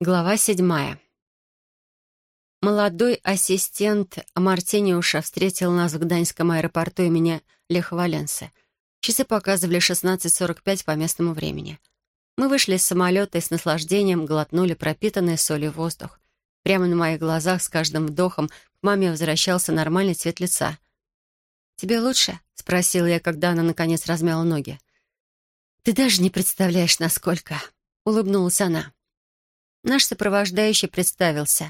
Глава 7. Молодой ассистент Мартиниуша встретил нас в Гданьском аэропорту имени Леха Валенсы. Часы показывали 16:45 по местному времени. Мы вышли из самолета и с наслаждением глотнули пропитанный солью воздух. Прямо на моих глазах с каждым вдохом к маме возвращался нормальный цвет лица. «Тебе лучше?» — спросила я, когда она, наконец, размяла ноги. «Ты даже не представляешь, насколько...» — улыбнулась она. Наш сопровождающий представился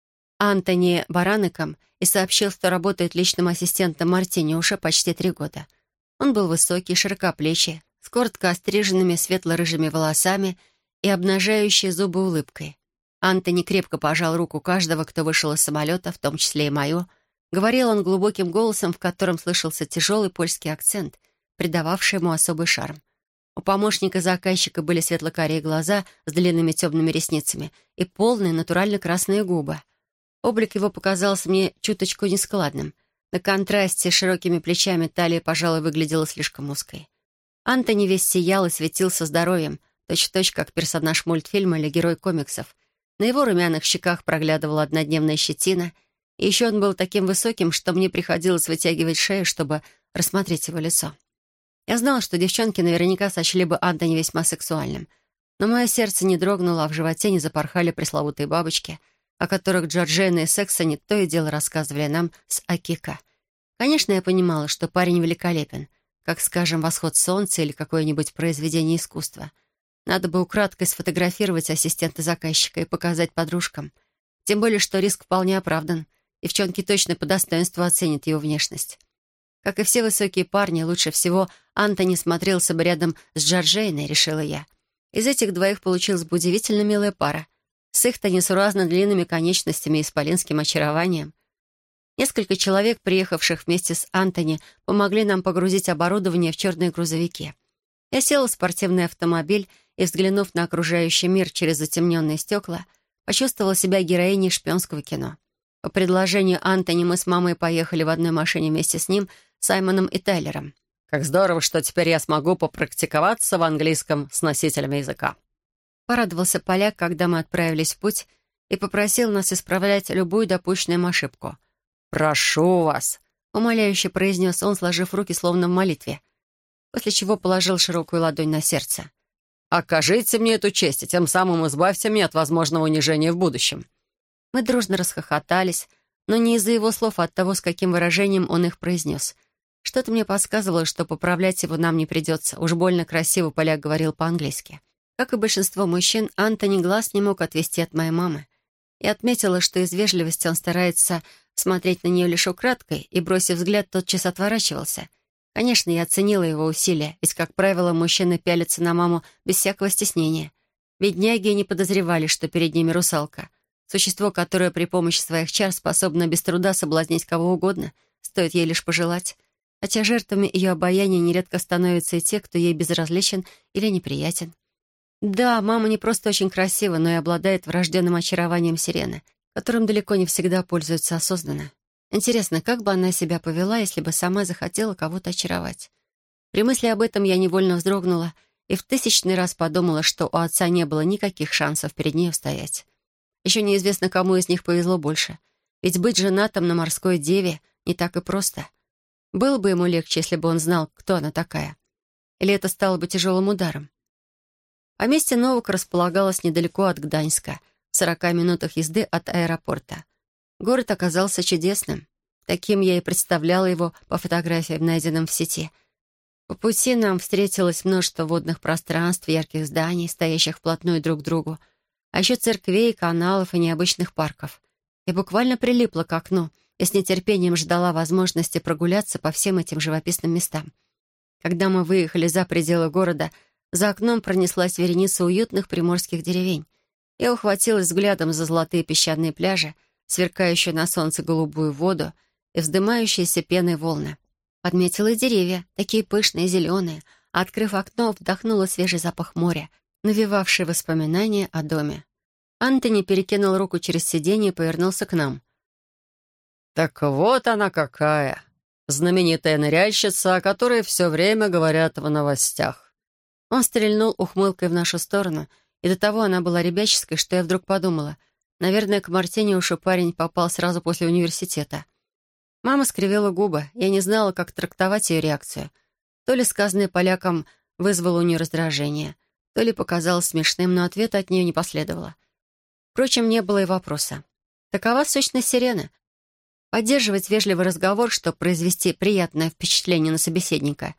Антони Баранеком и сообщил, что работает личным ассистентом Мартиниуша почти 3 года. Он был высокий, широкоплечий, с коротко остриженными светло-рыжими волосами и обнажающей зубы улыбкой. Антони крепко пожал руку каждого, кто вышел из самолета, в том числе и мою. Говорил он глубоким голосом, в котором слышался тяжелый польский акцент, придававший ему особый шарм. У помощника заказчика были светло-карие глаза с длинными темными ресницами и полные натурально красные губы. Облик его показался мне чуточку нескладным. На контрасте с широкими плечами талия, пожалуй, выглядела слишком узкой. Антони весь сиял и светился здоровьем, точь-в-точь, как персонаж мультфильма или герой комиксов. На его румяных щеках проглядывала однодневная щетина, и еще он был таким высоким, что мне приходилось вытягивать шею, чтобы рассмотреть его лицо. Я знала, что девчонки наверняка сочли бы Антони весьма сексуальным, но мое сердце не дрогнуло, а в животе не запорхали пресловутые бабочки, о которых Джорджина и Сексони то и дело рассказывали нам с Акика. Конечно, я понимала, что парень великолепен, как, скажем, «Восход солнца» или какое-нибудь произведение искусства. Надо бы украдкой сфотографировать ассистента заказчика и показать подружкам. Тем более, что риск вполне оправдан. Девчонки точно по достоинству оценят его внешность. Как и все высокие парни, лучше всего Антони смотрелся бы рядом с Джорджейной, решила я. Из этих двоих получилась бы удивительно милая пара. С их-то несуразно длинными конечностями и исполинским очарованием. Несколько человек, приехавших вместе с Антони, помогли нам погрузить оборудование в черные грузовики. Я села в спортивный автомобиль и, взглянув на окружающий мир через затемненные стекла, почувствовала себя героиней шпионского кино. По предложению Антони мы с мамой поехали в одной машине вместе с ним, Саймоном и Тайлером. «Как здорово, что теперь я смогу попрактиковаться в английском с носителями языка». Порадовался поляк, когда мы отправились в путь, и попросил нас исправлять любую допущенную ошибку. «Прошу вас», — умоляюще произнес он, сложив руки словно в молитве, после чего положил широкую ладонь на сердце. «Окажите мне эту честь, и тем самым избавьте меня от возможного унижения в будущем». Мы дружно расхохотались, но не из-за его слов, а от того, с каким выражением он их произнес. Что-то мне подсказывало, что поправлять его нам не придется. Уж больно красиво поляк говорил по-английски. Как и большинство мужчин, Антони глаз не мог отвести от моей мамы. И отметила, что из вежливости он старается смотреть на нее лишь украдкой, и, бросив взгляд, тотчас отворачивался. Конечно, я оценила его усилия, ведь, как правило, мужчины пялятся на маму без всякого стеснения. Бедняги не подозревали, что перед ними русалка. Существо, которое при помощи своих чар способно без труда соблазнить кого угодно, стоит ей лишь пожелать. Хотя жертвами ее обаяния нередко становятся и те, кто ей безразличен или неприятен. Да, мама не просто очень красива, но и обладает врожденным очарованием сирены, которым далеко не всегда пользуются осознанно. Интересно, как бы она себя повела, если бы сама захотела кого-то очаровать? При мысли об этом я невольно вздрогнула и в 1000-й раз подумала, что у отца не было никаких шансов перед ней устоять. Еще неизвестно, кому из них повезло больше. Ведь быть женатым на морской деве не так и просто. Было бы ему легче, если бы он знал, кто она такая. Или это стало бы тяжелым ударом. Поместье Новок располагалось недалеко от Гданьска, в 40 минутах езды от аэропорта. Город оказался чудесным. Таким я и представляла его по фотографиям, найденным в сети. По пути нам встретилось множество водных пространств, ярких зданий, стоящих вплотную друг к другу, а еще церквей, каналов и необычных парков. Я буквально прилипла к окну и с нетерпением ждала возможности прогуляться по всем этим живописным местам. Когда мы выехали за пределы города, за окном пронеслась вереница уютных приморских деревень. Я ухватилась взглядом за золотые песчаные пляжи, сверкающую на солнце голубую воду и вздымающиеся пеной волны. Подметила и деревья, такие пышные, зеленые, а, открыв окно, вдохнула свежий запах моря, навевавший воспоминания о доме. Антони перекинул руку через сиденье и повернулся к нам. «Так вот она какая! Знаменитая ныряльщица, о которой все время говорят в новостях». Он стрельнул ухмылкой в нашу сторону, И до того она была ребяческой, что я вдруг подумала, наверное, к Мартениушу парень попал сразу после университета. Мама скривила губы. Я не знала, как трактовать ее реакцию. То ли сказанное полякам вызвало у нее раздражение, то ли показалось смешным, но ответа от нее не последовало. Впрочем, не было и вопроса. Такова сущность сирены. Поддерживать вежливый разговор, чтобы произвести приятное впечатление на собеседника.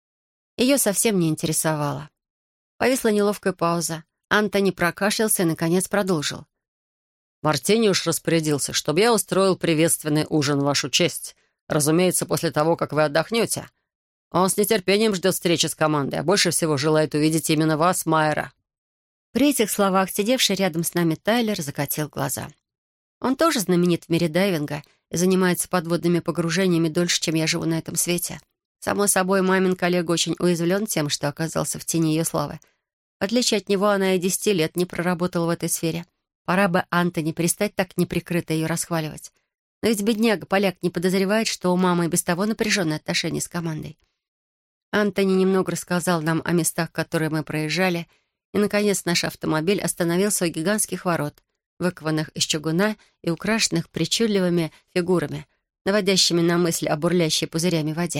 Ее совсем не интересовало. Повисла неловкая пауза. Антони прокашлялся и, наконец, продолжил. Мартениуш распорядился, чтобы я устроил приветственный ужин в вашу честь. Разумеется, после того, как вы отдохнете. Он с нетерпением ждет встречи с командой, а больше всего желает увидеть именно вас, Майера». При этих словах сидевший рядом с нами Тайлер закатил глаза. Он тоже знаменит в мире дайвинга и занимается подводными погружениями дольше, чем я живу на этом свете. Само собой, мамин коллега очень уязвлен тем, что оказался в тени ее славы. В отличие от него, она и 10 лет не проработала в этой сфере. Пора бы Антони перестать так неприкрыто ее расхваливать. Но ведь бедняга-поляк не подозревает, что у мамы и без того напряженные отношения с командой. Антони немного рассказал нам о местах, которые мы проезжали, и, наконец, наш автомобиль остановился у гигантских ворот, выкованных из чугуна и украшенных причудливыми фигурами, наводящими на мысль о бурлящей пузырями воде.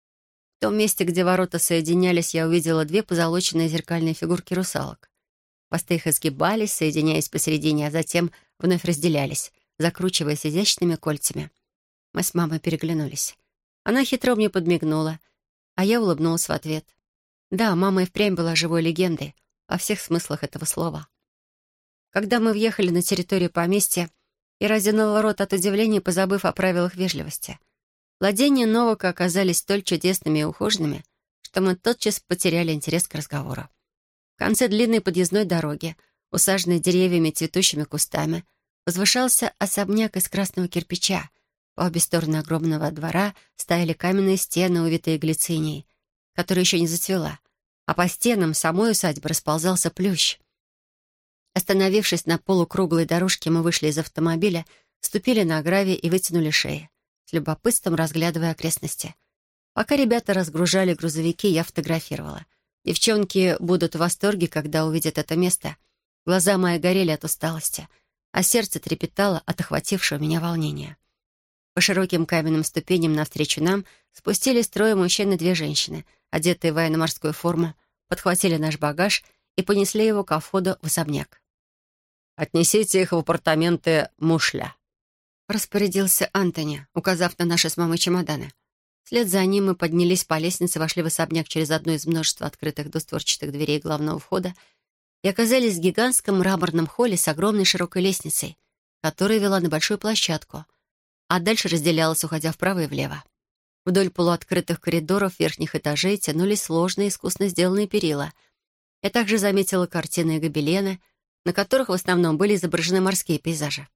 В том месте, где ворота соединялись, я увидела 2 позолоченные зеркальные фигурки русалок. Хвосты их изгибались, соединяясь посередине, а затем вновь разделялись, закручиваясь изящными кольцами. Мы с мамой переглянулись. Она хитро мне подмигнула, а я улыбнулась в ответ. Да, мама и впрямь была живой легендой, во всех смыслах этого слова. Когда мы въехали на территорию поместья, я разинула рот от удивления, позабыв о правилах вежливости. Владения Новака оказались столь чудесными и ухоженными, что мы тотчас потеряли интерес к разговору. В конце длинной подъездной дороги, усаженной деревьями и цветущими кустами, возвышался особняк из красного кирпича. По обе стороны огромного двора стояли каменные стены, увитые глицинией, которая еще не зацвела, а по стенам самой усадьбы расползался плющ. Остановившись на полукруглой дорожке, мы вышли из автомобиля, ступили на гравий и вытянули шеи, с любопытством разглядывая окрестности. Пока ребята разгружали грузовики, я фотографировала. Девчонки будут в восторге, когда увидят это место. Глаза мои горели от усталости, а сердце трепетало от охватившего меня волнения. По широким каменным ступеням навстречу нам спустились 3 мужчин и 2 женщины, одетые в военно-морскую форму, подхватили наш багаж и понесли его ко входу в особняк. «Отнесите их в апартаменты Мушля», — распорядился Антони, указав на наши с мамой чемоданы. Вслед за ним мы поднялись по лестнице, вошли в особняк через одну из множества открытых двустворчатых дверей главного входа и оказались в гигантском мраморном холле с огромной широкой лестницей, которая вела на большую площадку, а дальше разделялась, уходя вправо и влево. Вдоль полуоткрытых коридоров верхних этажей тянулись сложные, искусно сделанные перила. Я также заметила картины и гобелены, на которых в основном были изображены морские пейзажи.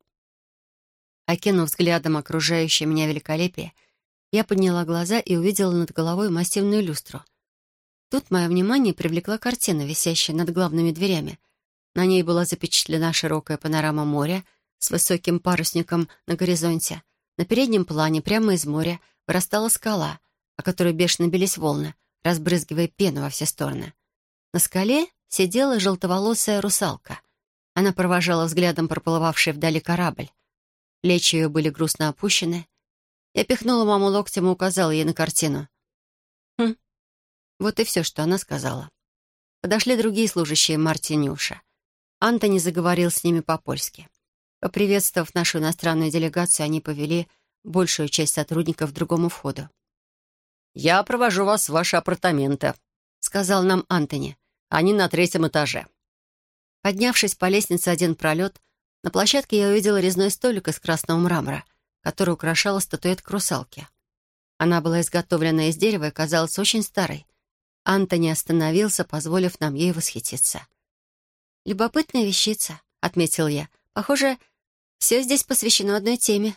Окинув взглядом окружающее меня великолепие, я подняла глаза и увидела над головой массивную люстру. Тут мое внимание привлекла картина, висящая над главными дверями. На ней была запечатлена широкая панорама моря с высоким парусником на горизонте. На переднем плане, прямо из моря, вырастала скала, о которой бешено бились волны, разбрызгивая пену во все стороны. На скале сидела желтоволосая русалка. Она провожала взглядом проплывавший вдали корабль. Плечи ее были грустно опущены. Я пихнула маму локтем и указала ей на картину. Вот и все, что она сказала. Подошли другие служащие Мартениуша. Антони заговорил с ними по-польски. Поприветствовав нашу иностранную делегацию, они повели большую часть сотрудников к другому входу. «Я провожу вас в ваши апартаменты», — сказал нам Антони. «Они на 3-м этаже». Поднявшись по лестнице один пролет, на площадке я увидела резной столик из красного мрамора, который украшала статуэтка русалки. Она была изготовлена из дерева и казалась очень старой. Антони остановился, позволив нам ей восхититься. «Любопытная вещица», — отметил я. «Похоже, все здесь посвящено одной теме».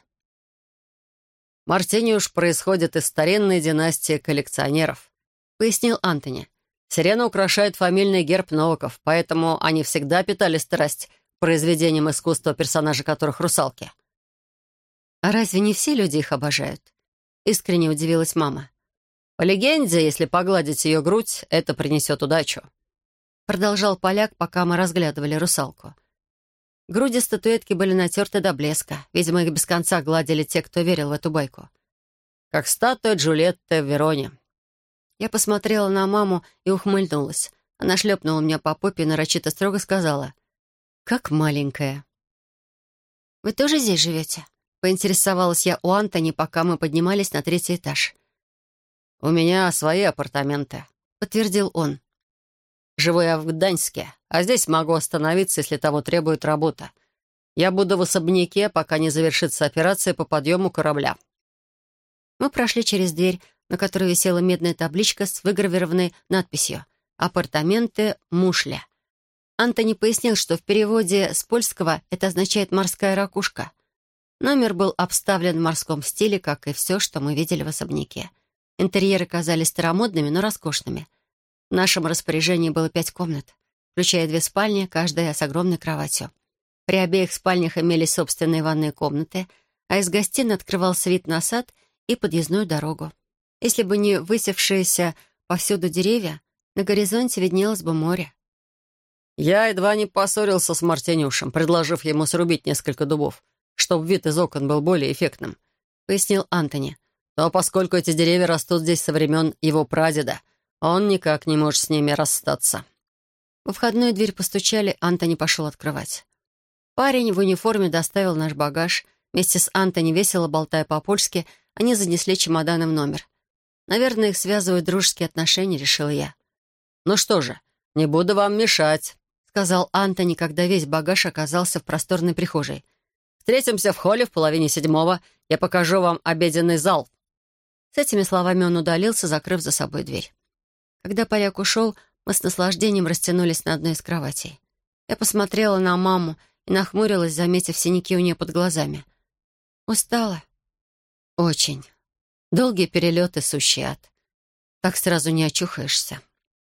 «Мартениуш происходит из старинной династии коллекционеров», — пояснил Антони. «Сирена украшает фамильный герб Новаков, поэтому они всегда питали страсть к произведениям искусства, персонажи которых русалки». «А разве не все люди их обожают?» — искренне удивилась мама. «По легенде, если погладить ее грудь, это принесет удачу». продолжал поляк, пока мы разглядывали русалку. Груди статуэтки были натерты до блеска. Видимо, их без конца гладили те, кто верил в эту байку. Как статуя Джульетты в Вероне. Я посмотрела на маму и ухмыльнулась. Она шлепнула меня по попе и нарочито строго сказала: «Как маленькая». «Вы тоже здесь живете?» — поинтересовалась я у Антони, пока мы поднимались на 3-й этаж. «У меня свои апартаменты», — подтвердил он. «Живу я в Гданьске, а здесь могу остановиться, если того требует работа. Я буду в особняке, пока не завершится операция по подъему корабля». Мы прошли через дверь, на которой висела медная табличка с выгравированной надписью «Апартаменты Мушля». Антони пояснил, что в переводе с польского это означает «морская ракушка». Номер был обставлен в морском стиле, как и все, что мы видели в особняке. Интерьеры казались старомодными, но роскошными. В нашем распоряжении было 5 комнат, включая 2 спальни, каждая с огромной кроватью. При обеих спальнях имелись собственные ванные комнаты, а из гостиной открывался вид на сад и подъездную дорогу. Если бы не высевшиеся повсюду деревья, на горизонте виднелось бы море. Я едва не поссорился с Мартинюшем, предложив ему срубить несколько дубов, чтобы вид из окон был более эффектным, — пояснил Антони. Но поскольку эти деревья растут здесь со времен его прадеда, он никак не может с ними расстаться. Во входную дверь постучали, Антони пошел открывать. Парень в униформе доставил наш багаж. Вместе с Антони, весело болтая по-польски, они занесли чемоданы в номер. Наверное, их связывают дружеские отношения, решила я. «Ну что же, не буду вам мешать», — сказал Антони, когда весь багаж оказался в просторной прихожей. «Встретимся в холле в 6:30. Я покажу вам обеденный зал». С этими словами он удалился, закрыв за собой дверь. Когда поляк ушел, мы с наслаждением растянулись на одной из кроватей. Я посмотрела на маму и нахмурилась, заметив синяки у нее под глазами. Устала? Очень. Долгие перелеты — сущий ад. Так сразу не очухаешься.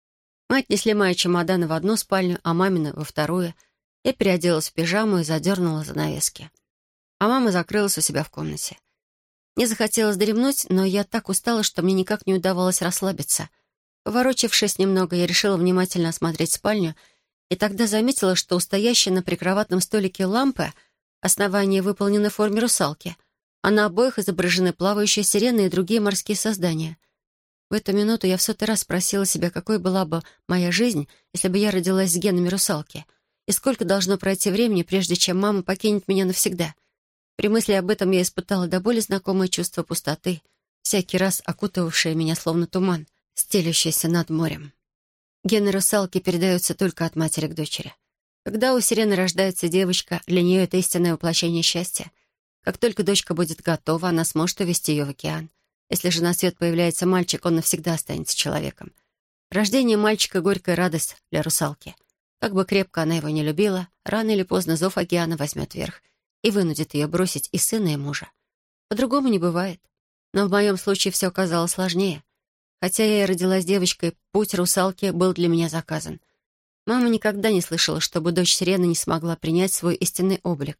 Мы отнесли мои чемоданы в одну спальню, а мамины — во вторую. Я переоделась в пижаму и задернула занавески. А мама закрылась у себя в комнате. Мне захотелось дремнуть, но я так устала, что мне никак не удавалось расслабиться. Поворочившись немного, я решила внимательно осмотреть спальню, и тогда заметила, что у стоящей на прикроватном столике лампы основание выполнено в форме русалки, а на обоих изображены плавающие сирены и другие морские создания. В эту минуту я в 100-й раз спросила себя, какой была бы моя жизнь, если бы я родилась с генами русалки, и сколько должно пройти времени, прежде чем мама покинет меня навсегда. При мысли об этом я испытала до боли знакомое чувство пустоты, всякий раз окутывавшее меня словно туман, стелющийся над морем. Гены русалки передаются только от матери к дочери. Когда у сирены рождается девочка, для нее это истинное воплощение счастья. Как только дочка будет готова, она сможет увести ее в океан. Если же на свет появляется мальчик, он навсегда останется человеком. Рождение мальчика — горькая радость для русалки. Как бы крепко она его не любила, рано или поздно зов океана возьмет верх и вынудит ее бросить и сына, и мужа. По-другому не бывает. Но в моем случае все оказалось сложнее. Хотя я и родилась девочкой, путь русалки был для меня заказан. Мама никогда не слышала, чтобы дочь сирены не смогла принять свой истинный облик.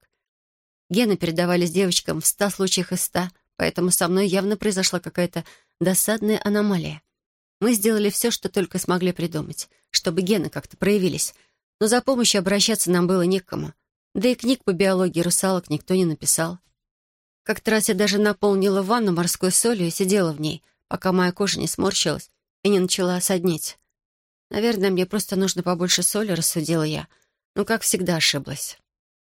Гены передавались девочкам в 100 случаях из 100, поэтому со мной явно произошла какая-то досадная аномалия. Мы сделали все, что только смогли придумать, чтобы гены как-то проявились, но за помощью обращаться нам было некому. Да и книг по биологии русалок никто не написал. Как-то раз я даже наполнила ванну морской солью и сидела в ней, пока моя кожа не сморщилась и не начала соднить. Наверное, мне просто нужно побольше соли, рассудила я, но, как всегда, ошиблась.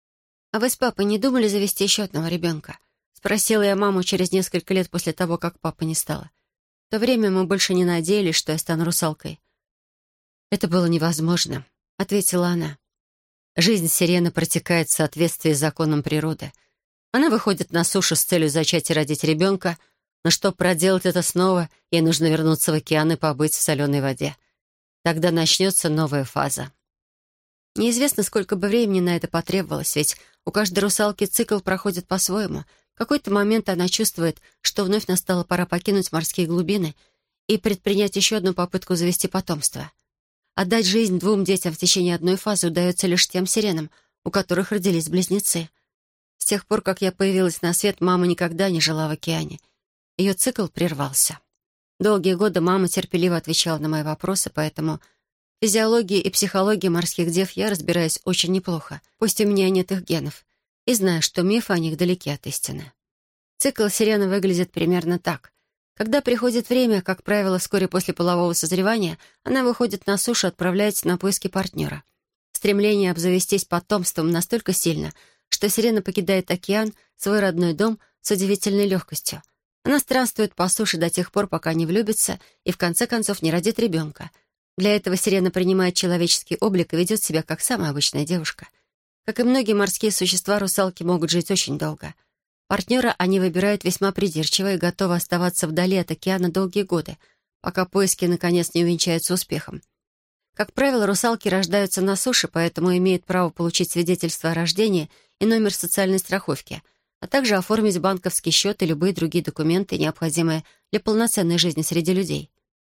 «А вы с папой не думали завести еще одного ребенка?» — спросила я маму через несколько лет после того, как папы не стало. В то время мы больше не надеялись, что я стану русалкой. «Это было невозможно», — ответила она. «Жизнь сирены протекает в соответствии с законом природы. Она выходит на сушу с целью зачать и родить ребенка, но чтобы проделать это снова, ей нужно вернуться в океан и побыть в соленой воде. Тогда начнется новая фаза». Неизвестно, сколько бы времени на это потребовалось, ведь у каждой русалки цикл проходит по-своему. В какой-то момент она чувствует, что вновь настала пора покинуть морские глубины и предпринять еще одну попытку завести потомство. Отдать жизнь 2 детям в течение одной фазы удается лишь тем сиренам, у которых родились близнецы. С тех пор, как я появилась на свет, мама никогда не жила в океане. Ее цикл прервался. Долгие годы мама терпеливо отвечала на мои вопросы, поэтому В физиологии и психологии морских дев я разбираюсь очень неплохо, пусть у меня нет их генов, и знаю, что мифы о них далеки от истины. Цикл сирены выглядит примерно так. Когда приходит время, как правило, вскоре после полового созревания, она выходит на сушу и отправляется на поиски партнера. Стремление обзавестись потомством настолько сильно, что сирена покидает океан, свой родной дом, с удивительной легкостью. Она странствует по суше до тех пор, пока не влюбится и в конце концов не родит ребенка. Для этого сирена принимает человеческий облик и ведет себя как самая обычная девушка. Как и многие морские существа, русалки могут жить очень долго. Партнера они выбирают весьма придирчиво и готовы оставаться вдали от океана долгие годы, пока поиски наконец не увенчаются успехом. Как правило, русалки рождаются на суше, поэтому имеют право получить свидетельство о рождении и номер социальной страховки, а также оформить банковский счет и любые другие документы, необходимые для полноценной жизни среди людей.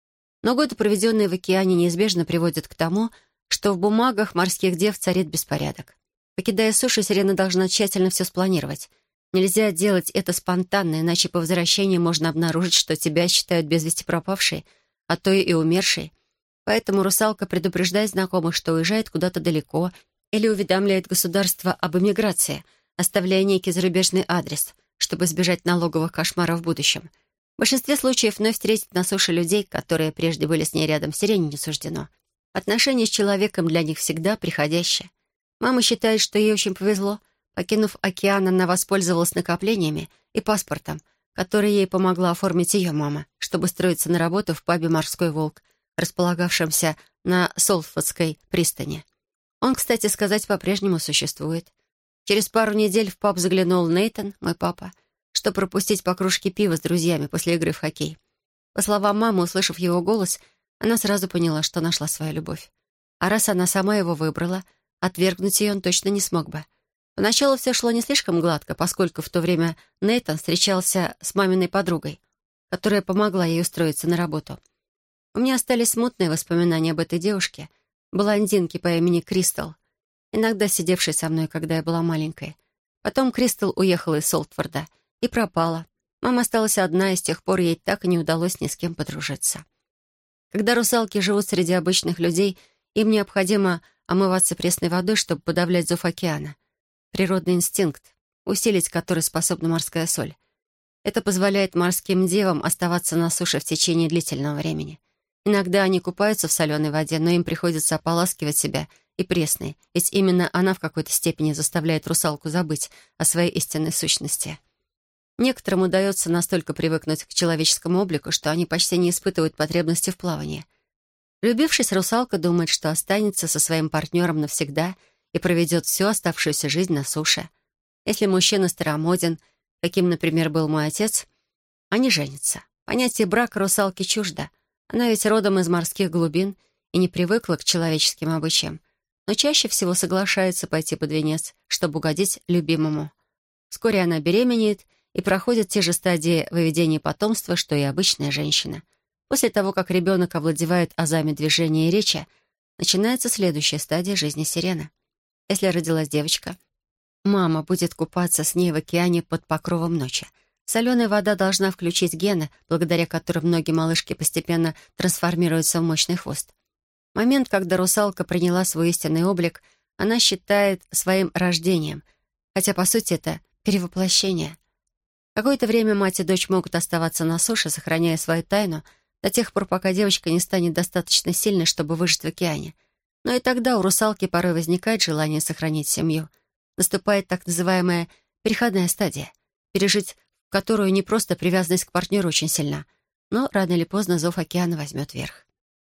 Но годы, проведенные в океане, неизбежно приводят к тому, что в бумагах морских дев царит беспорядок. Покидая сушу, сирена должна тщательно все спланировать. Нельзя делать это спонтанно, иначе по возвращении можно обнаружить, что тебя считают без вести пропавшей, а то и умершей. Поэтому русалка предупреждает знакомых, что уезжает куда-то далеко, или уведомляет государство об эмиграции, оставляя некий зарубежный адрес, чтобы избежать налоговых кошмаров в будущем. В большинстве случаев вновь встретить на суше людей, которые прежде были с ней рядом, сирене не суждено. Отношения с человеком для них всегда приходящее. Мама считает, что ей очень повезло. Покинув океан, она воспользовалась накоплениями и паспортом, который ей помогла оформить ее мама, чтобы устроиться на работу в пабе «Морской волк», располагавшемся на Солфордской пристани. Он, кстати сказать, по-прежнему существует. Через пару недель в паб заглянул Нейтан, мой папа, чтобы пропустить по кружке пива с друзьями после игры в хоккей. По словам мамы, услышав его голос, она сразу поняла, что нашла свою любовь. А раз она сама его выбрала, отвергнуть ее он точно не смог бы. Поначалу все шло не слишком гладко, поскольку в то время Нейтан встречался с маминой подругой, которая помогла ей устроиться на работу. У меня остались смутные воспоминания об этой девушке, блондинке по имени Кристал, иногда сидевшей со мной, когда я была маленькой. Потом Кристал уехала из Солтфорда и пропала. Мама осталась одна, и с тех пор ей так и не удалось ни с кем подружиться. Когда русалки живут среди обычных людей, им необходимо омываться пресной водой, чтобы подавлять зов океана. Природный инстинкт, усилить который способна морская соль. Это позволяет морским девам оставаться на суше в течение длительного времени. Иногда они купаются в соленой воде, но им приходится ополаскивать себя и пресной, ведь именно она в какой-то степени заставляет русалку забыть о своей истинной сущности. Некоторым удается настолько привыкнуть к человеческому облику, что они почти не испытывают потребности в плавании. Влюбившись, русалка думает, что останется со своим партнером навсегда и проведет всю оставшуюся жизнь на суше. Если мужчина старомоден, каким, например, был мой отец, они женятся. Понятие брака русалки чуждо. Она ведь родом из морских глубин и не привыкла к человеческим обычаям, но чаще всего соглашается пойти под венец, чтобы угодить любимому. Вскоре она беременеет и проходит те же стадии выведения потомства, что и обычная женщина. После того, как ребенок овладевает азами движения и речи, начинается следующая стадия жизни сирены. Если родилась девочка, мама будет купаться с ней в океане под покровом ночи. Соленая вода должна включить гены, благодаря которым многие малышки постепенно трансформируются в мощный хвост. Момент, когда русалка приняла свой истинный облик, она считает своим рождением, хотя, по сути, это перевоплощение. Какое-то время мать и дочь могут оставаться на суше, сохраняя свою тайну, до тех пор, пока девочка не станет достаточно сильной, чтобы выжить в океане. Но и тогда у русалки порой возникает желание сохранить семью. Наступает так называемая переходная стадия, пережить которую не просто привязанность к партнеру очень сильна, но рано или поздно зов океана возьмет верх.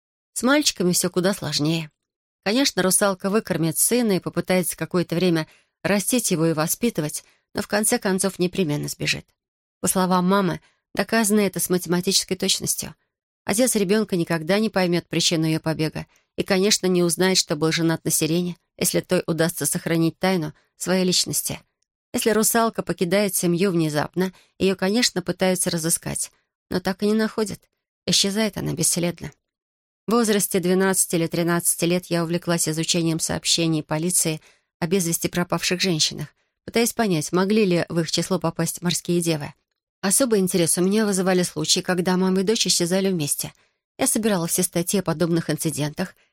С мальчиками все куда сложнее. Конечно, русалка выкормит сына и попытается какое-то время растить его и воспитывать, но в конце концов непременно сбежит. По словам мамы, доказано это с математической точностью. Отец ребенка никогда не поймет причину ее побега и, конечно, не узнает, что был женат на сирене, если той удастся сохранить тайну своей личности. Если русалка покидает семью внезапно, ее, конечно, пытаются разыскать, но так и не находят. Исчезает она бесследно. В возрасте 12 или 13 лет я увлеклась изучением сообщений полиции о без вести пропавших женщинах, пытаясь понять, могли ли в их число попасть морские девы. Особый интерес у меня вызывали случаи, когда мама и дочь исчезали вместе. Я собирала все статьи о подобных инцидентах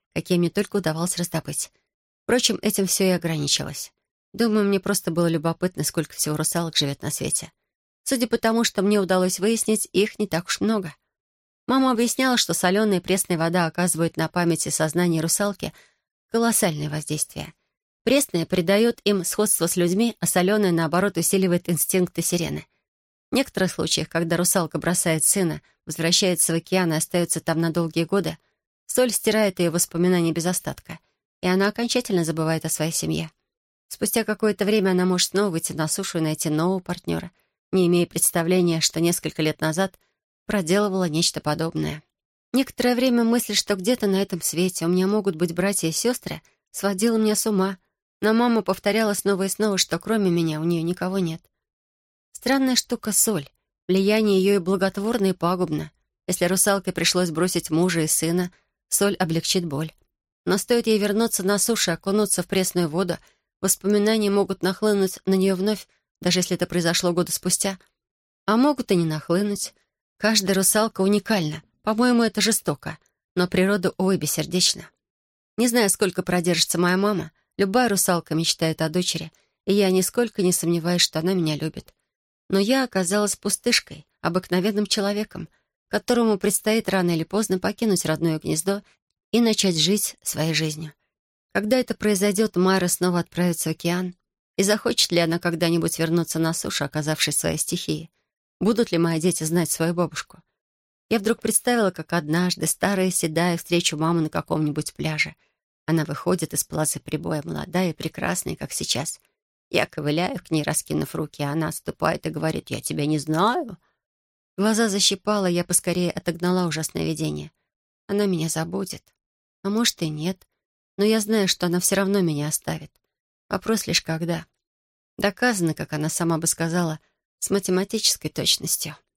какие мне только удавалось раздобыть. Впрочем, этим все и ограничилось. Думаю, мне просто было любопытно, сколько всего русалок живет на свете. Судя по тому, что мне удалось выяснить, их не так уж много. Мама объясняла, что соленая и пресная вода оказывают на память и сознание русалки колоссальное воздействие. Пресная придает им сходство с людьми, а соленая, наоборот, усиливает инстинкты сирены. В некоторых случаях, когда русалка бросает сына, возвращается в океан и остается там на долгие годы, соль стирает ее воспоминания без остатка, и она окончательно забывает о своей семье. Спустя какое-то время она может снова выйти на сушу и найти нового партнера, не имея представления, что несколько лет назад проделывала нечто подобное. Некоторое время мысль, что где-то на этом свете у меня могут быть братья и сестры, сводила меня с ума, но мама повторяла снова и снова, что кроме меня у нее никого нет. Странная штука — соль. Влияние ее и благотворно, и пагубно. Если русалке пришлось бросить мужа и сына, соль облегчит боль. Но стоит ей вернуться на сушу и окунуться в пресную воду, воспоминания могут нахлынуть на нее вновь, даже если это произошло годы спустя. А могут и не нахлынуть. Каждая русалка уникальна. По-моему, это жестоко. Но природа, увы, бессердечна. Не знаю, сколько продержится моя мама. Любая русалка мечтает о дочери, и я нисколько не сомневаюсь, что она меня любит. Но я оказалась пустышкой, обыкновенным человеком, которому предстоит рано или поздно покинуть родное гнездо и начать жить своей жизнью. Когда это произойдет, Майра снова отправится в океан. И захочет ли она когда-нибудь вернуться на сушу, оказавшись в своей стихии? Будут ли мои дети знать свою бабушку? Я вдруг представила, как однажды, старая седая, встречу маму на каком-нибудь пляже. Она выходит из полосы прибоя, молодая и прекрасная, как сейчас. Я ковыляю к ней, раскинув руки, а она отступает и говорит: «Я тебя не знаю». Глаза защипала, я поскорее отогнала ужасное видение. Она меня забудет. А может и нет. Но я знаю, что она все равно меня оставит. Вопрос лишь когда. Доказано, как она сама бы сказала, с математической точностью.